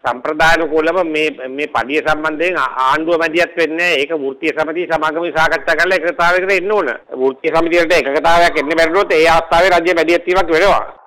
සම්ප්‍රදායනුකූලව මේ පඩිය සම්බන්ධයෙන් ආණ්ඩුව මැදිහත් වෙන්නේ නැහැ. ඒක වෘත්තීය සමිතිය සමාගමේ සාකච්ඡා කරලා එකතාවයකට එන්න ඕන. වෘත්තීය සමිතියට එකතාවයක් එන්න බැරි වුණොත් ඒ අවස්ථාවේ රජය මැදිහත් වීමක් වෙනවා.